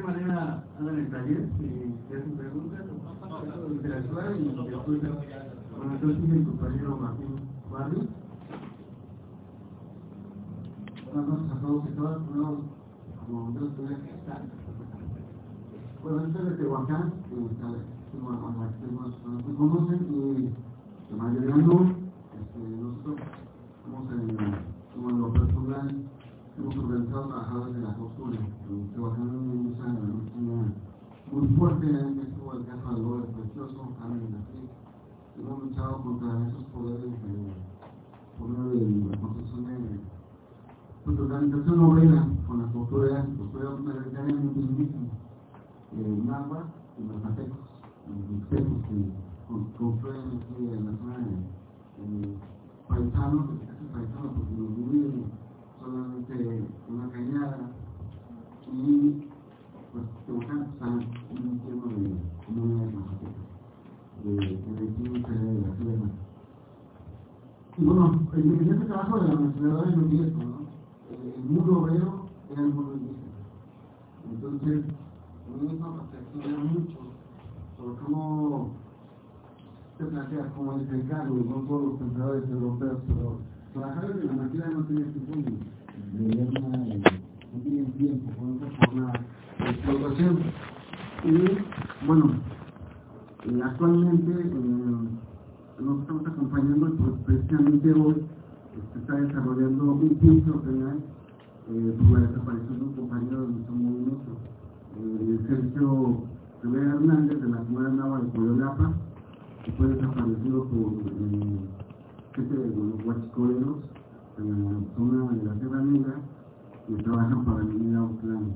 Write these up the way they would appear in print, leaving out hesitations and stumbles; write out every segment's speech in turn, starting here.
manera andan en el taller, si hacen preguntas, interactúan y después, bueno, entonces sigue el compañero Martín Barrio. Buenas noches a todos y todas, como ustedes pueden estar. Bueno, yo soy de Tehuacán, nos conocen y la mayoría no. Nosotros como en lo personal hemos organizado trabajadores de la costura. Tehuacán en esa industria muy fuerte, estuvo el caso del Gómez Precioso, también así. Hemos luchado contra esos poderes por medio de la construcción de organización obrera con las posturas mayoritariamente indígenas, náhuatl y mazatecos, mixtecos que construyen aquí en la zona de paisanos, casi paisanos porque nos dividen solamente una cañada y pues Tehuacán está un tema de comunidades mazatecas, de vecinos de la ciudad. Y bueno, en este trabajo de la mencionadora es lo cierto, ¿no? El mundo obrero era el mundo indígena. Entonces, a mí me reflexiona mucho sobre cómo se plantea, como dice Carlos, no todos los pensadores europeos, pero trabajadores de la máquina no tienen tiempo no tienen tiempo con otra forma de explotación. Y bueno, actualmente nos estamos acompañando y pues precisamente hoy se está desarrollando un juicio penal por la desaparición de un compañero de nuestro movimiento, Sergio Rivera Hernández, de la comunidad náhuatl de Coyolapa, que fue desaparecido por gente de los huachicoleros en la zona de la Sierra Negra que trabajan para la minera Autlán.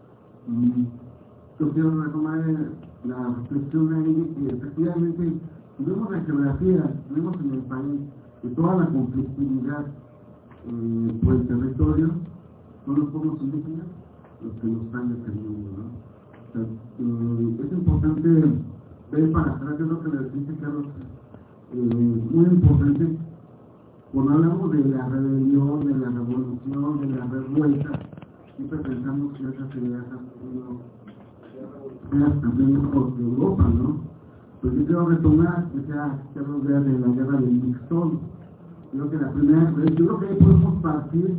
Yo quiero retomar la reflexión ahí que efectivamente vemos la geografía, vemos en el país que toda la conflictividad por el territorio son los pueblos indígenas los que nos están defendiendo, ¿no? O sea, es importante ver para atrás, es lo que les dice Carlos, muy importante cuando hablamos de la rebelión, de la revolución, de la revuelta, siempre pensamos que esas ideas han sido también por Europa, ¿no? Pues yo quiero retomar, quiero ver de la guerra del Mixtón. Creo que la primera, yo creo que ahí podemos partir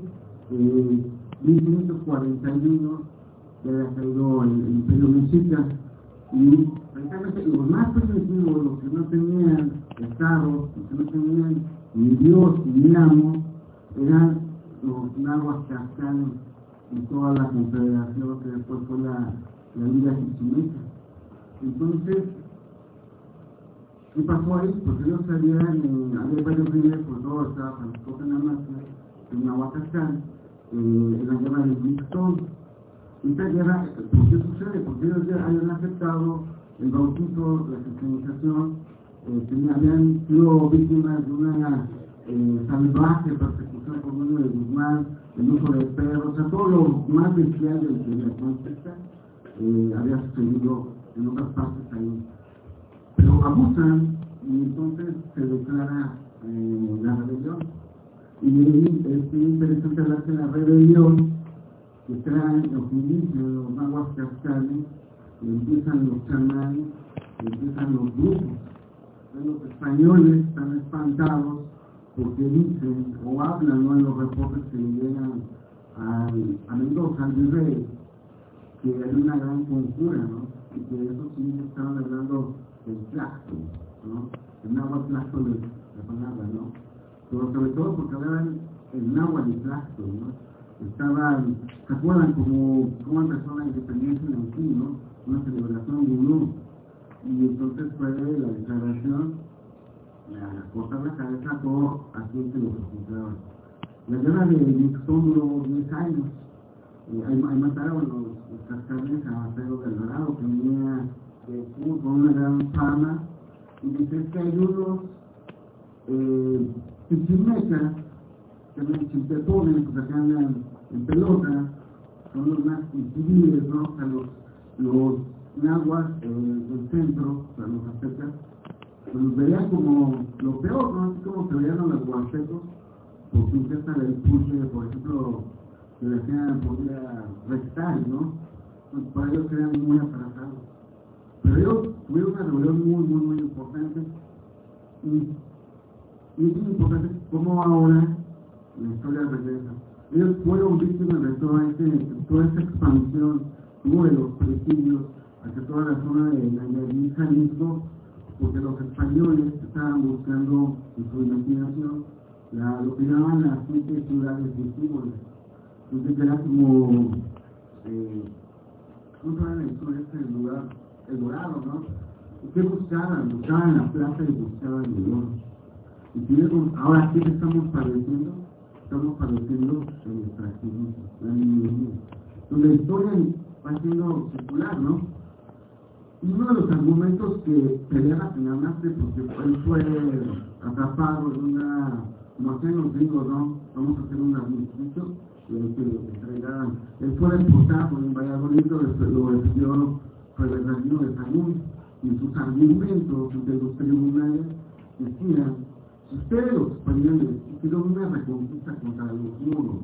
1541, que había caído el Imperio Mexica, y precisamente los más primitivos, los que no tenían Estado, los que no tenían ni Dios ni amo, eran los náhuatl cascanes y toda la confederación que después fue la Liga Chichimeca. Entonces, ¿qué pasó ahí? Porque ellos había varios líderes, por todo estaba Francisco Canamacia, en Nahuatl, en la guerra del Mixtón. Esta guerra, ¿por qué sucede? Porque ellos ya habían aceptado el bautizo, la cristianización, habían sido víctimas de una salvaje persecución por medio de Guzmán, el uso de perros, o sea, todo lo más bestial de la conquista había sucedido en otras partes ahí. Pero abusan y entonces se declara la rebelión. Y es interesante hablar de la rebelión que traen los indígenas, los náhuatl cascanes, empiezan los chamanes, empiezan los grupos. Los españoles están espantados porque dicen o hablan, ¿no?, en los reportes que le llegan a Mendoza, al virrey, que hay una gran conjura, ¿no? Y que esos indígenas estaban hablando del Tlaxo, ¿no? El náhuatl Tlaxo es la palabra, ¿no? Pero sobre todo porque hablaban el náhuatl y Tlaxo, ¿no? ¿Se acuerdan cómo empezó la independencia en Haití, ¿no? Una celebración gurú. Y entonces fue la declaración, cortar la cabeza a todo aquel que los ocultaba. La guerra de Mixtón duró 10 años. Ahí mataron los cascanes a Pedro de Alvarado, que venía de Cuba con una gran fama. Y dice que hay unos chichimecas, que no chiltepones, pues acá andan en pelota, son los más civiles, ¿no? O sea, los náhuatl del centro, o sea, los aztecas, pues los veían como lo peor, ¿no? Así como se veían a los huastecos, porque intenta el pulse, por ejemplo, que la gente podía rectar, ¿no? pues para ellos eran muy atrasados. Pero ellos tuvieron una rebelión muy importante, y es importante cómo ahora la historia regresa. Ellos fueron víctimas de toda esa expansión, hubo de los presidios hacia toda la zona de Nayarit, Jalisco, porque los españoles estaban buscando en su imaginación lo que llamaban las 7 ciudades vestíbulas. Entonces era como, ¿cómo se llama en la historia este lugar? El Dorado, ¿no? ¿Qué buscaban? Buscaban la plata y buscaban el oro. Y si vemos, ahora, ¿qué estamos padeciendo? Estamos padeciendo el extractivismo, la minería. Entonces la historia va siendo circular, ¿no? Y uno de los argumentos que pelea finalmente, porque él fue atrapado en una, como hacían los gringos, ¿no? Vamos a hacer un armisticio, y hay que entregar. Él fue deportado en Valladolid, lo recibió por el reino de Sagún, y sus argumentos de los tribunales decían: si ustedes los españoles hicieron una reconquista contra los moros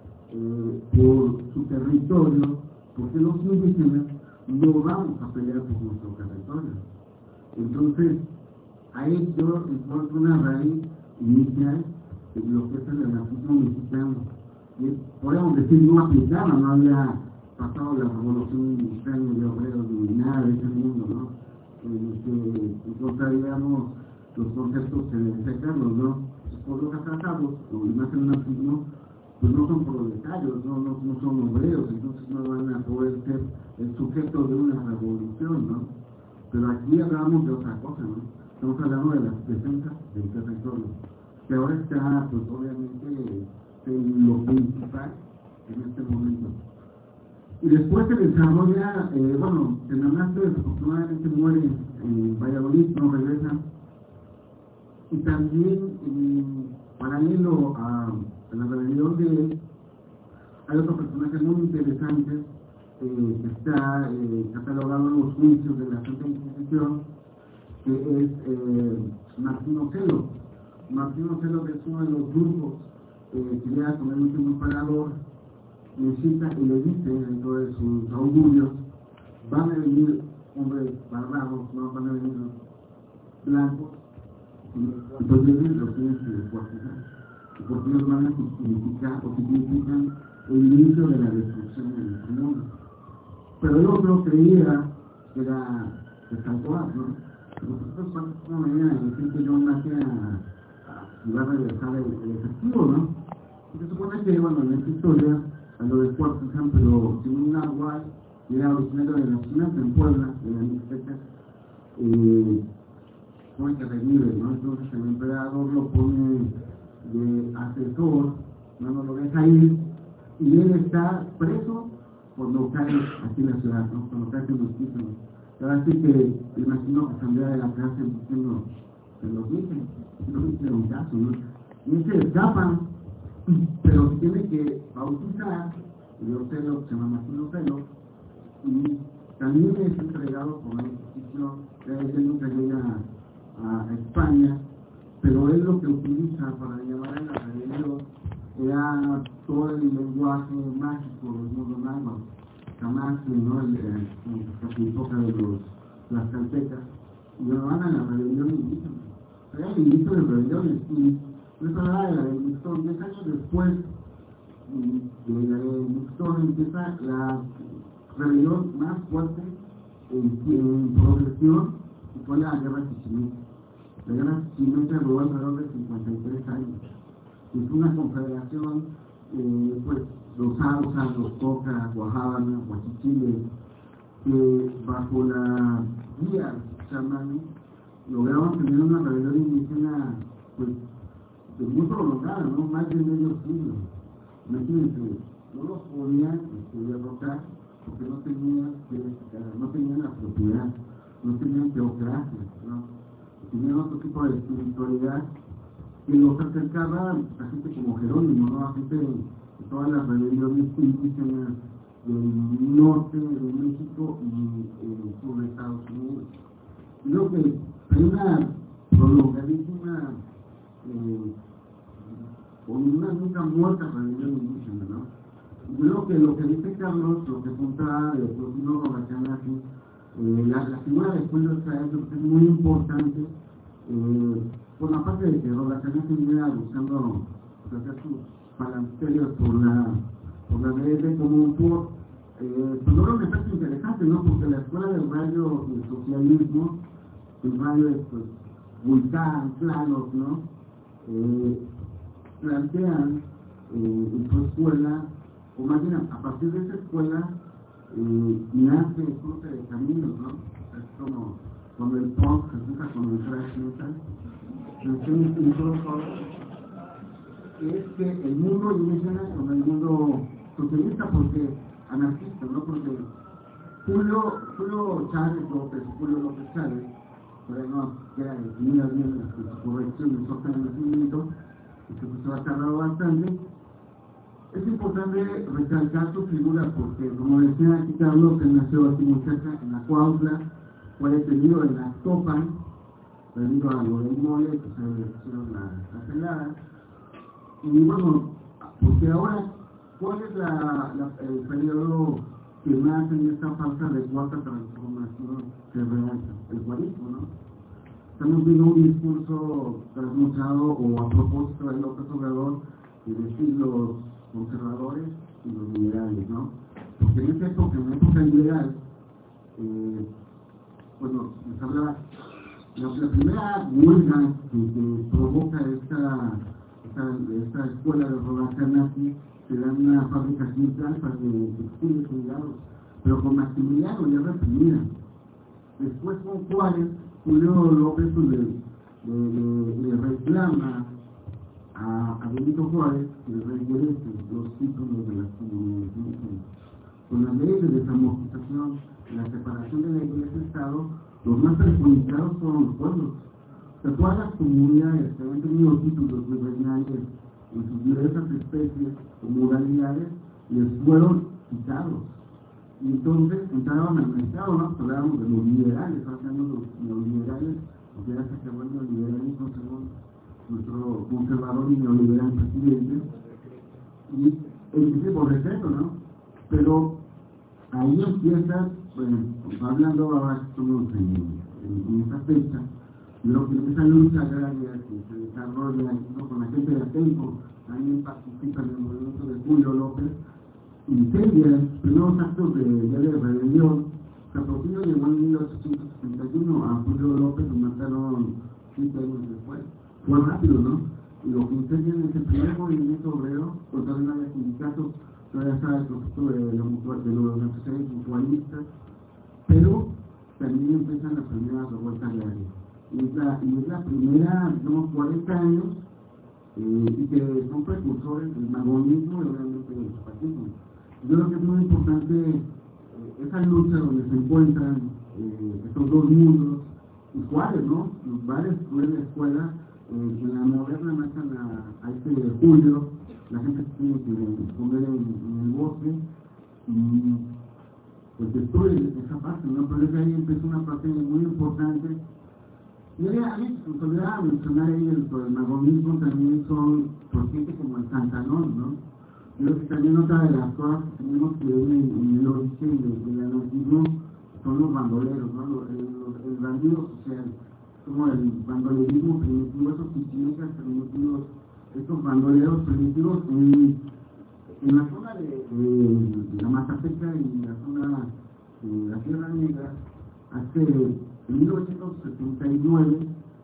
por su territorio, ¿por qué los indígenas no vamos a pelear por nuestro territorio? Entonces, ahí yo encuentro una raíz inicial de lo que es el anarquismo mexicano. Y podemos decir, no aplicaba, no había pasado la revolución industrial de obreros ni nada de ese mundo, ¿no? Que encontraríamos los conceptos que necesitamos, ¿no? Por los atrasados, o más en el anarquismo, pues no son proletarios, no son obreros, entonces no van a poder ser el sujeto de una revolución, ¿no? Pero aquí hablamos de otra cosa, ¿no? Estamos hablando de las defensas del territorio, que ahora está, pues obviamente, en lo principal en este momento. Y después se desarrolla, Tenamaste desafortunadamente muere en Valladolid, no regresa. Y también, paralelo a la rebelión de él, hay otro personaje muy interesante que está catalogado en los juicios de la Santa Inquisición, que es Martín Otelo. Martín Otelo, que es uno de los grupos que llega con el último emperador, le cita y le dice dentro de sus augurios: van a venir hombres barbados, no van a venir blancos, entonces los tienen que descuartizar, porque ellos van a significar o significan el inicio de la destrucción de nuestro mundo. Pero el otro creía que era de Santoás, ¿no? Nosotros una manera de decir que yo nací a regresar el efectivo, ¿no? Y se supone que, en esta historia, a lo descuartizan, pero sin un agua, que era originario de la China, en Puebla, de la Mixteca, pone que revive, ¿no? Entonces el emperador lo pone de asesor, no lo deja ir, y él está preso cuando cae aquí en la ciudad, ¿no? Cuando cae en los títulos. Ahora sí que imagino que saldría de la cárcel diciendo: se los dije, no me hicieron caso, ¿no? Y se escapan, pero se tiene que bautizar, el Otelo, se llama Martín Otelo, y también es entregado por la Inquisición. Él nunca llega a España, pero él lo que utiliza para llamar a la rebelión era todo el lenguaje mágico del mundo náhuatl, jamás, ¿no? La época de las caltecas, y lo van a la rebelión indígena. Era el inicio de rebeliones, y eso era de la de Mixtor. 10 años después de la de Mixtor empieza la rebelión más fuerte en progresión, y fue la guerra chichimeca. La guerra chichimeca duró alrededor de 53 años. Es una confederación, los Hausas, los Cocas, Guajábana, Huachichiles, que bajo la guía chamán lograron tener una rebelión indígena, muy prolongada, ¿no? Más de medio siglo. Imagínense, no los podían derrotar porque no tenían la propiedad, no tenían teocracia, ¿no? Tenían otro tipo de espiritualidad que los acercaba a gente como Jerónimo, ¿no? A gente de todas las rebeliones indígenas del norte de México y el sur de Estados Unidos. Creo que hay una prolongadísima, con una nunca muerta rebelión indígena, ¿no? Yo creo que lo que dice Carlos, lo que apunta de Rufino Robacanati, la figura de Julio Chávez es muy importante, por la parte de que Robacanati viene buscando hacer sus balanceos por la BF como pues logra un efecto interesante, ¿no? Porque la escuela del radio y el socialismo, el radio es pues vulcán, planos, ¿no? Plantean en su escuela, o más bien a partir de esa escuela, nace el cruce de caminos, ¿no? Es como cuando el punk se junta con el thrash metal, es que el mundo indígena con el mundo socialista, porque anarquista, ¿no? Porque Julio López Chávez, pero no queda definida bien su corrección y su nacimiento, que se ha tardado bastante. Es importante recalcar su figura porque, como decía aquí Carlos, que nació aquí muy cerca, en la Cuautla, fue detenido en la Topan, debido a lo del mole, que se le hicieron la pelada. Y bueno, porque ahora, ¿cuál es el periodo que nace en esta falsa de cuarta transformación que realiza? El guarismo, ¿no? Estamos viendo un discurso trasnochado o a propósito de López Obrador de decir los conservadores y los liberales, ¿no? Porque en esa época, liberal, bueno, les hablaba, la primera huelga que provoca esta escuela de Robacanati se da en una fábrica aquí en Tlalpan de textiles cuidados, pero con Maximiliano ya reprimida. Después con Juárez, Julio López le reclama a Benito Juárez que le regrese los títulos de las comunidades. Con la ley de desamortización, la separación de la Iglesia y Estado, los más perjudicados fueron los pueblos. O sea, todas las comunidades que habían tenido títulos virreinales en sus diversas especies o modalidades les fueron quitados. Y entonces entraban al mercado, ¿no? Hablábamos de los liberales, hablamos de los neoliberales, porque ya se acabó el neoliberalismo según nuestro conservador y neoliberal presidente, y el por respeto, ¿no? Pero ahí empieza, bueno, hablando ahora que estamos en esta fecha, lo que esa lucha agraria que se desarrolla, ¿no? Con la gente de Atenco, también participan en el movimiento de Julio López, incendian primeros actos de rebelión. Capotillo llegó en 1871, a Julio López lo mataron 5 años después. Fue rápido, ¿no? Y lo que incendian es el primer movimiento obrero, porque todavía no había sindicatos, todavía estaba el concepto de los empresarios mutualistas, pero también empiezan las primeras revueltas agrarias. Y es la primera, digamos, 40 años, y que son precursores del magonismo y obviamente del zapatismo. Yo creo que es muy importante esa lucha donde se encuentran estos dos mundos, y cuáles, ¿no? Los bares de la escuela, en la moderna matan a este Julio, la gente se tiene que esconder en el bosque, y pues destruye esa parte, ¿no? Pero desde ahí empieza una parte muy importante. Y a mí se olvidaba mencionar ahí el magonismo también son por gente como el Santanón, ¿no? Yo creo que también otra de las cosas que tenemos que ver en el origen del anarquismo son los bandoleros, ¿no? El bandido social, como el bandolerismo primitivo, esos pichinetas primitivos, estos bandoleros primitivos en la zona de la Mazateca y la zona de la Sierra Negra, en 1979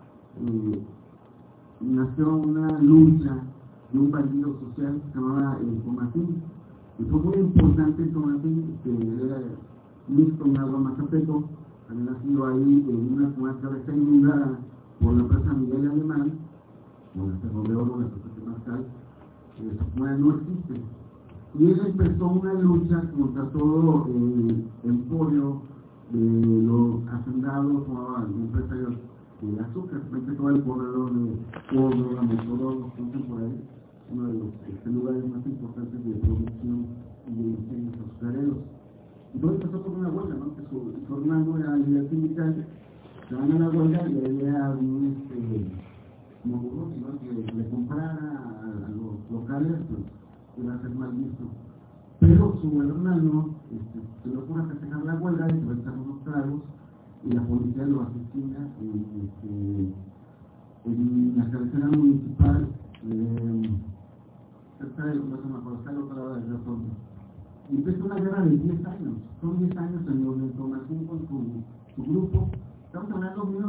nació una lucha de un partido social que se llamaba el Comatín. Y fue muy importante el Comatín, que era mixto en agua Mazateco, había nacido ahí en una comarca que está inundada por la empresa Miguel Alemán, donde se rodeó la Asociación Marcal, esa comarca no existe. Y él empezó una lucha contra todo el emporio de los hacendados o empresarios de azúcar, todo el corredor de Córdoba, Motorola, por ahí, uno de los lugares más importantes de producción y de ingenios azucareros. Entonces empezó con una huelga, ¿no? Que su hermano era líder sindical, se van a la huelga y había un como burros, ¿no? Que le comprara a los locales, pues iba a ser mal visto. pero su hermano se le ocurre festejar la huelga y se va a echar unos tragos y la policía lo asesina en la cabecera municipal cerca de, no se me acuerdo, está al otro lado del río Tonto. Y empieza una guerra de 10 años, son 10 años en donde Tomasín con su grupo, estamos hablando de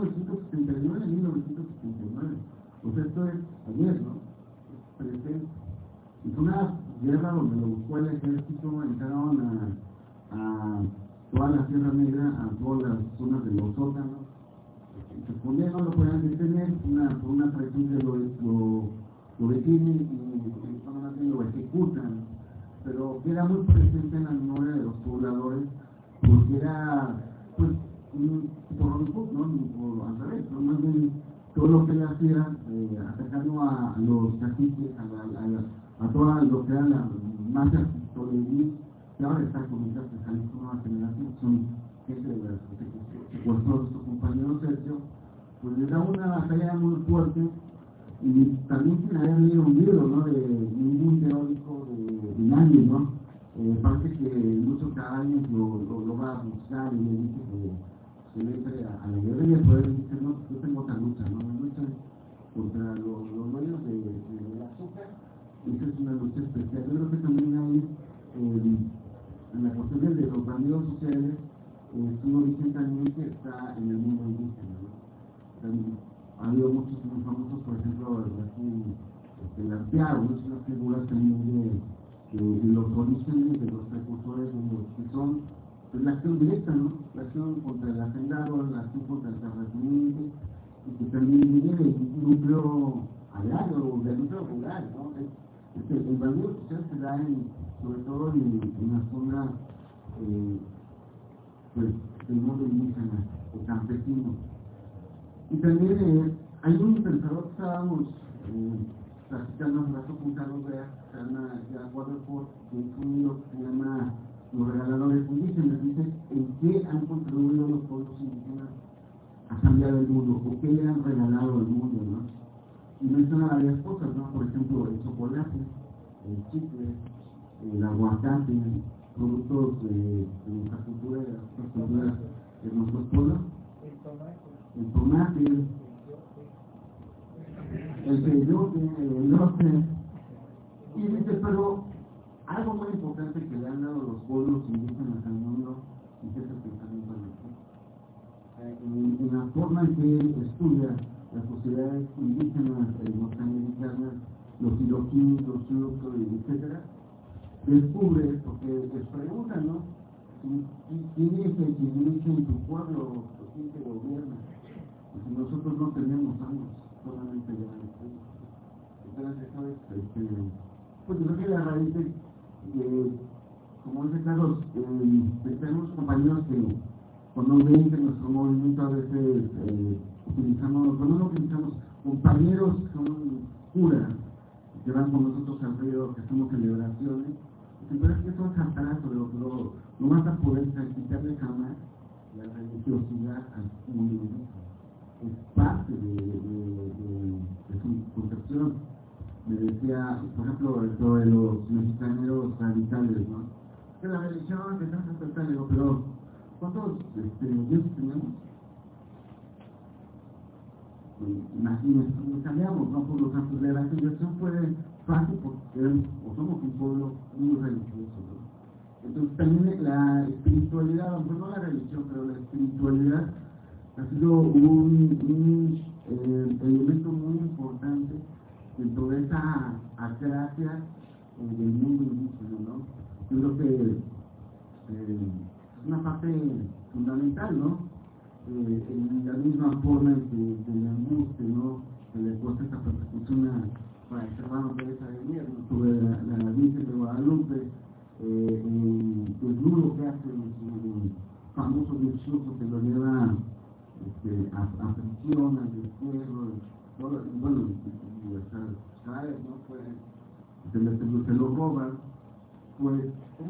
1979, o sea, esto es ayer, ¿no? Es presente. Y fue una guerra donde lo buscó el ejército, entraron a toda la Sierra Negra, a todas las zonas de los sótanos, se ponían, no lo podían detener, por una traición que lo detienen y lo ejecutan, pero queda muy presente en la memoria de los pobladores, porque era, pues, por Robin Hood, ¿no? Por, al revés, ¿no? Más bien, todo lo que él hacía, atacando a los caciques, a toda lo que era la masa toledí, que ahora está con esa nueva generación, son gente de las que secuestró a su compañero Sergio, pues le da una batalla muy fuerte, y también sin haber leído un libro, ¿no? De ningún teórico de nadie, ¿no? Parece que Lucho Cabañas lo va a buscar y le dice que le entre a la guerra, y después le dice, no, yo tengo otra lucha, ¿no? Una lucha contra los dueños del azúcar, y esa es una lucha especial. Yo creo que también hay en la cuestión de los bandidos sociales, su origen también que está en el mundo indígena, ¿no? Ha habido muchos muy famosos, por ejemplo, el Arteago, ¿no? Es una figura también de los orígenes, de los precursores, de los que son pues, la acción directa, ¿no? La acción contra el hacendado, la acción contra el terrateniente, y que también viene del núcleo agrario, del núcleo rural, ¿no? El bandido social se da sobre todo en la zona pues, del mundo indígena o campesino. Y también hay un pensador que estábamos platicando hace rato con Carlos Bea, que se llama Jack Waterford, que es un libro que se llama Los regaladores indígenas. Dice en qué han contribuido los pueblos indígenas a cambiar el mundo, o qué le han regalado al mundo, ¿no? Y menciona varias cosas, ¿no? Por ejemplo, el chocolate, el chicle, el aguacate, productos de nuestra cultura, de las culturas de nuestros pueblos, el tomate, el peyote, el elote, y dice, pero algo muy importante que le han dado los pueblos indígenas al mundo, y que es el pensamiento en la forma en que él estudia las sociedades indígenas norteamericanas, los iroquíes, los sioux, etc., descubre, porque les preguntan, ¿no? ¿Quién es el que dirige en tu pueblo o quién te gobierna? Pues nosotros no tenemos amos, solamente ya. Entonces eso es, pues creo que la raíz de, como dice Carlos, tenemos compañeros que cuando ven que nuestro movimiento a veces utilizamos, bueno, no utilizamos, compañeros que son curas, que van con nosotros al río, que hacemos celebraciones, pero es que eso es atraso, no vas a poder quitarle jamás la religiosidad al movimiento. Es parte de su concepción. Me decía, por ejemplo, esto de los mexicaneros radicales, ¿no? Que la religión, que están tratando, pero ¿cuántos dioses tenemos? Imagínense, nos cambiamos, ¿no? Por los santos de la religión fue fácil porque somos un pueblo muy religioso, ¿no? Entonces también la espiritualidad, aunque no la religión, pero la espiritualidad ha sido un elemento muy importante dentro de esa acracia del mundo indígena, ¿no? Yo creo que es una parte fundamental, ¿no? En la misma forma en que le angustia, ¿no? Que le cuesta esta persecución para el hermano Teresa de Mier, ¿no? Sobre la Virgen de Guadalupe, el nudo que hace su famoso discurso que lo lleva a prisión, al destierro, bueno, y hasta Israel, ¿no? Pues, se lo roban, pues,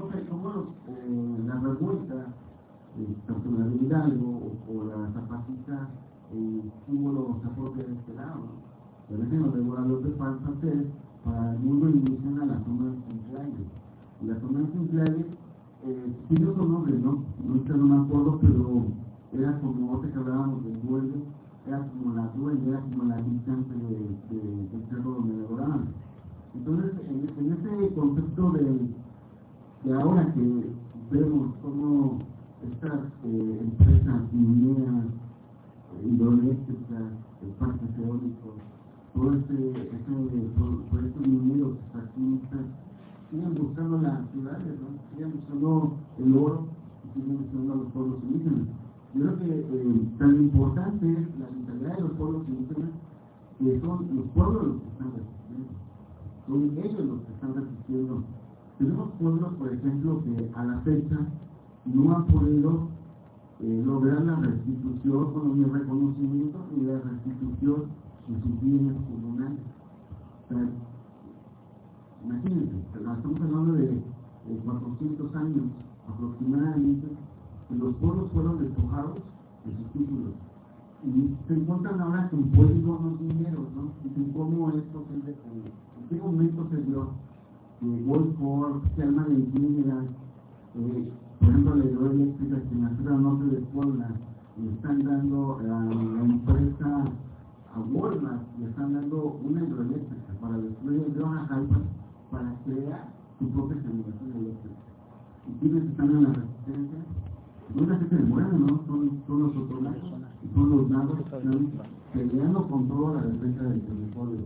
la revuelta, tanto la de Hidalgo o la Zapatista, símbolo se apropia de este lado, ¿no? El ejemplo de Guadalupe para el mundo indígena la zona de Centralia. Y la Tonantzin Tlali tiene otro nombre, ¿no? No me acuerdo, pero era como otra que hablábamos del duelo, era como la dueña, era como la distante del cerro donde me adoraban. Entonces, en ese concepto de ahora que vemos cómo estas empresas mineras, hidroeléctricas, parques eólicos, todo estos mineros extractivistas siguen buscando las ciudades, ¿no? Siguen buscando el oro y siguen buscando a los pueblos indígenas. Yo creo que tan importante es la mentalidad de los pueblos indígenas, que son los pueblos los que están resistiendo, son ellos los que están resistiendo. Tenemos pueblos, por ejemplo, que a la fecha no han podido lograr la restitución, bueno, ni el reconocimiento ni la restitución de sus bienes comunales. O sea, imagínense, estamos hablando de 400 años aproximadamente, que los pueblos fueron despojados de sus títulos. Y se encuentran ahora con polígonos mineros, ¿no? Dicen cómo esto se ve, en qué momento se dio que Goldcorp, que Alma de Mineras, por ejemplo, la hidroeléctrica que en la ciudad norte de Puebla le están dando a la empresa, a Walmart, le están dando una hidroeléctrica para destruir el río Najalpa para crear su propia generación eléctrica. Y quienes están en la resistencia, no es la gente de Morena, ¿no? Son los otorgados, son los nados que están peleando con toda la defensa del territorio.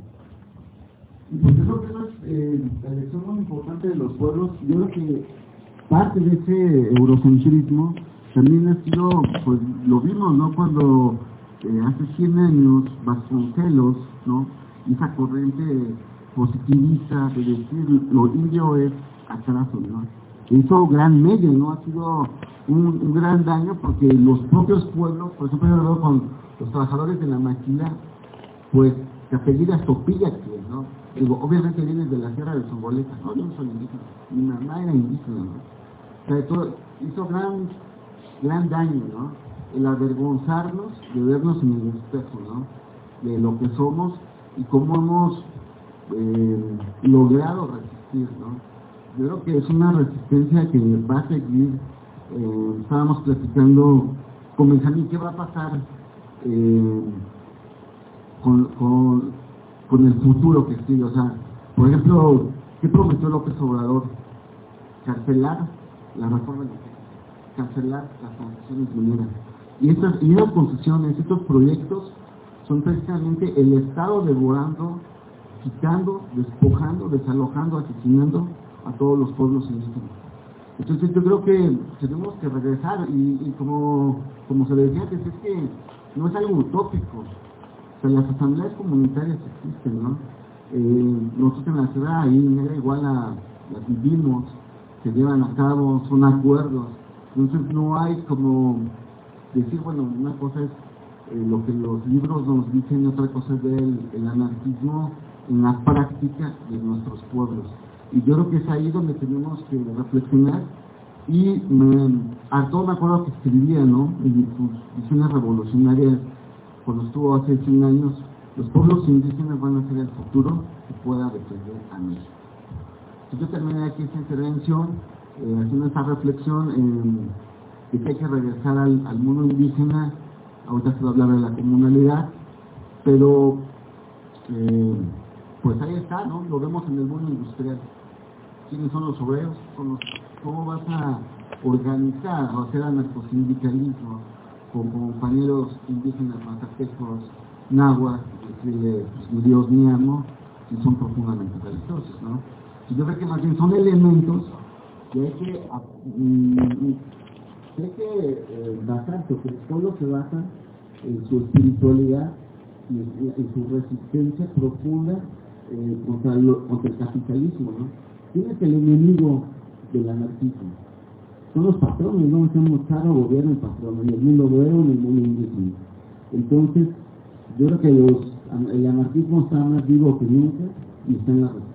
Y pues yo creo que eso es la elección muy importante de los pueblos. Yo creo que parte de ese eurocentrismo también ha sido, pues lo vimos, ¿no? Cuando hace 100 años Vasconcelos, ¿no? Esa corriente positivista de decir lo indio es atraso, ¿no? Hizo gran medio, ¿no? Ha sido un gran daño porque los propios pueblos, por ejemplo, yo lo veo con los trabajadores de la maquila, pues se apellida Topilla, ¿no? Digo, obviamente vienes de la Sierra de Zongoleta, no, yo no soy indígena, mi mamá era indígena, ¿no? O sea, todo, hizo gran daño, ¿no? El avergonzarnos de vernos en el espejo, ¿no? De lo que somos y cómo hemos logrado resistir, ¿no? Yo creo que es una resistencia que va a seguir. Estábamos platicando con Benjamín, ¿qué va a pasar con el futuro que sigue? O sea, por ejemplo, ¿qué prometió López Obrador? Cancelar la reforma energética, cancelar las concesiones mineras. Y esas concesiones, estos proyectos son precisamente el Estado devorando, quitando, despojando, desalojando, asesinando a todos los pueblos indígenas. Entonces yo creo que tenemos que regresar y como se decía antes, es que no es algo utópico. O sea, las asambleas comunitarias existen, ¿no? Nosotros en la ciudad ahí negra igual las vivimos, se llevan a cabo, son acuerdos. Entonces no hay como decir, bueno, una cosa es lo que los libros nos dicen y otra cosa es ver el anarquismo en la práctica de nuestros pueblos. Y yo creo que es ahí donde tenemos que reflexionar. Y Artaud me acuerdo que escribía, ¿no? En sus visiones revolucionarias, cuando estuvo hace 100 años, los pueblos indígenas van a ser el futuro que pueda defender a México. Entonces yo terminé aquí esta intervención haciendo esta reflexión de que hay que regresar al mundo indígena. Ahorita se va a hablar de la comunalidad, pero pues ahí está, ¿no? Lo vemos en el mundo industrial. ¿Quiénes son los obreros? ¿Cómo vas a organizar o hacer a nuestro sindicalismo con compañeros indígenas, mazatecos, náhuatl, decirle, pues, mi Dios mío, ¿no? Y son profundamente religiosos, ¿no? Y yo creo que más bien son elementos que hay que basarse, que el pueblo se basa en su espiritualidad y en su resistencia profunda contra el capitalismo, ¿no? ¿Quién es el enemigo del anarquismo? Son los patrones, ¿no? Somos Charo, gobierno y patrono, en el mundo obrero, en el mundo indígena. Entonces, yo creo que el anarquismo está más vivo que nunca y está en la